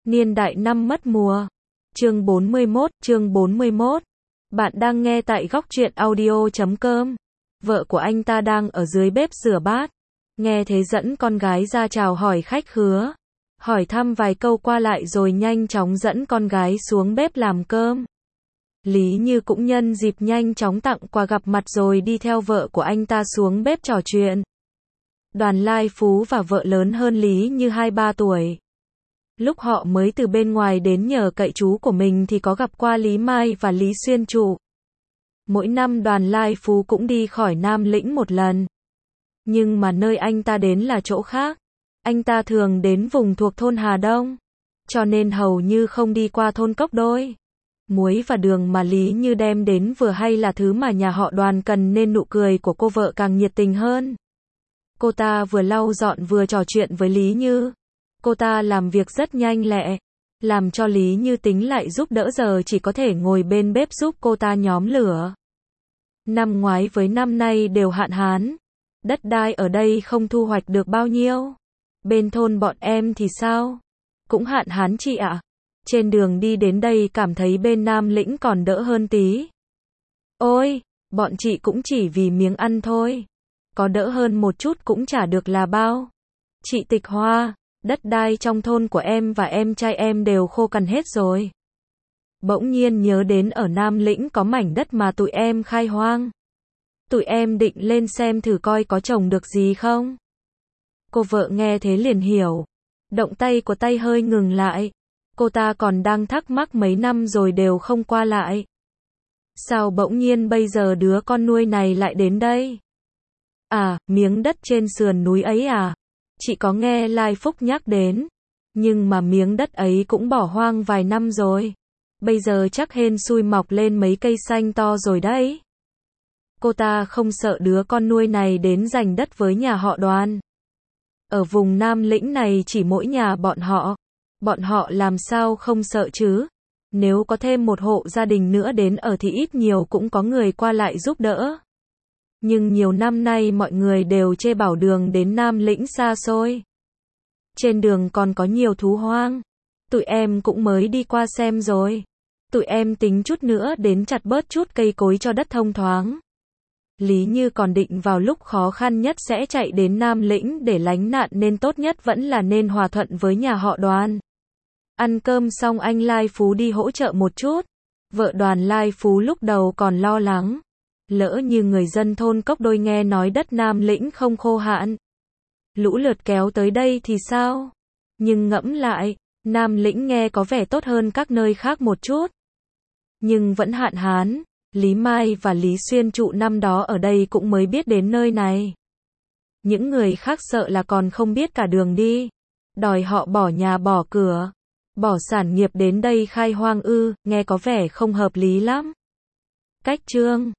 Niên đại năm mất mùa. Chương 41. Bạn đang nghe tại góc truyện audio.com. Vợ của anh ta đang ở dưới bếp rửa bát. Nghe thế dẫn con gái ra chào hỏi khách khứa. Hỏi thăm vài câu qua lại rồi nhanh chóng dẫn con gái xuống bếp làm cơm. Lý Như cũng nhân dịp nhanh chóng tặng quà gặp mặt rồi đi theo vợ của anh ta xuống bếp trò chuyện. Đoàn Lai Phú và vợ lớn hơn Lý Như 2-3 tuổi. Lúc họ mới từ bên ngoài đến nhờ cậy chú của mình thì có gặp qua Lý Mai và Lý Xuyên Trụ. Mỗi năm Đoàn Lai Phú cũng đi khỏi Nam Lĩnh một lần. Nhưng mà nơi anh ta đến là chỗ khác. Anh ta thường đến vùng thuộc thôn Hà Đông. Cho nên hầu như không đi qua thôn Cốc Đôi. Muối và đường mà Lý Như đem đến vừa hay là thứ mà nhà họ Đoàn cần nên nụ cười của cô vợ càng nhiệt tình hơn. Cô ta vừa lau dọn vừa trò chuyện với Lý Như. Cô ta làm việc rất nhanh lẹ, làm cho Lý Như tính lại giúp đỡ giờ chỉ có thể ngồi bên bếp giúp cô ta nhóm lửa. Năm ngoái với năm nay đều hạn hán, đất đai ở đây không thu hoạch được bao nhiêu. Bên thôn bọn em thì sao? Cũng hạn hán chị ạ. Trên đường đi đến đây cảm thấy bên Nam Lĩnh còn đỡ hơn tí. Ôi, bọn chị cũng chỉ vì miếng ăn thôi. Có đỡ hơn một chút cũng chả được là bao. Chị Tịch Hoa, đất đai trong thôn của em và em trai em đều khô cằn hết rồi. Bỗng nhiên nhớ đến ở Nam Lĩnh có mảnh đất mà tụi em khai hoang. Tụi em định lên xem thử coi có trồng được gì không. Cô vợ nghe thế liền hiểu. Động tay của tay hơi ngừng lại. Cô ta còn đang thắc mắc mấy năm rồi đều không qua lại. Sao bỗng nhiên bây giờ đứa con nuôi này lại đến đây? À, miếng đất trên sườn núi ấy à? Chị có nghe Lai Phúc nhắc đến. Nhưng mà miếng đất ấy cũng bỏ hoang vài năm rồi. Bây giờ chắc hên xui mọc lên mấy cây xanh to rồi đấy. Cô ta không sợ đứa con nuôi này đến giành đất với nhà họ Đoàn. Ở vùng Nam Lĩnh này chỉ mỗi nhà bọn họ làm sao không sợ chứ? Nếu có thêm một hộ gia đình nữa đến ở thì ít nhiều cũng có người qua lại giúp đỡ. Nhưng nhiều năm nay mọi người đều chê bảo đường đến Nam Lĩnh xa xôi. Trên đường còn có nhiều thú hoang. Tụi em cũng mới đi qua xem rồi. Tụi em tính chút nữa đến chặt bớt chút cây cối cho đất thông thoáng. Lý Như còn định vào lúc khó khăn nhất sẽ chạy đến Nam Lĩnh để lánh nạn nên tốt nhất vẫn là nên hòa thuận với nhà họ Đoàn. Ăn cơm xong anh Lai Phú đi hỗ trợ một chút. Vợ Đoàn Lai Phú lúc đầu còn lo lắng. Lỡ như người dân thôn Cốc Đôi nghe nói đất Nam Lĩnh không khô hạn. Lũ lượt kéo tới đây thì sao? Nhưng ngẫm lại, Nam Lĩnh nghe có vẻ tốt hơn các nơi khác một chút. Nhưng vẫn hạn hán. Lý Mai và Lý Xuyên Trụ năm đó ở đây cũng mới biết đến nơi này. Những người khác sợ là còn không biết cả đường đi. Đòi họ bỏ nhà bỏ cửa, bỏ sản nghiệp đến đây khai hoang nghe có vẻ không hợp lý lắm. Cách chương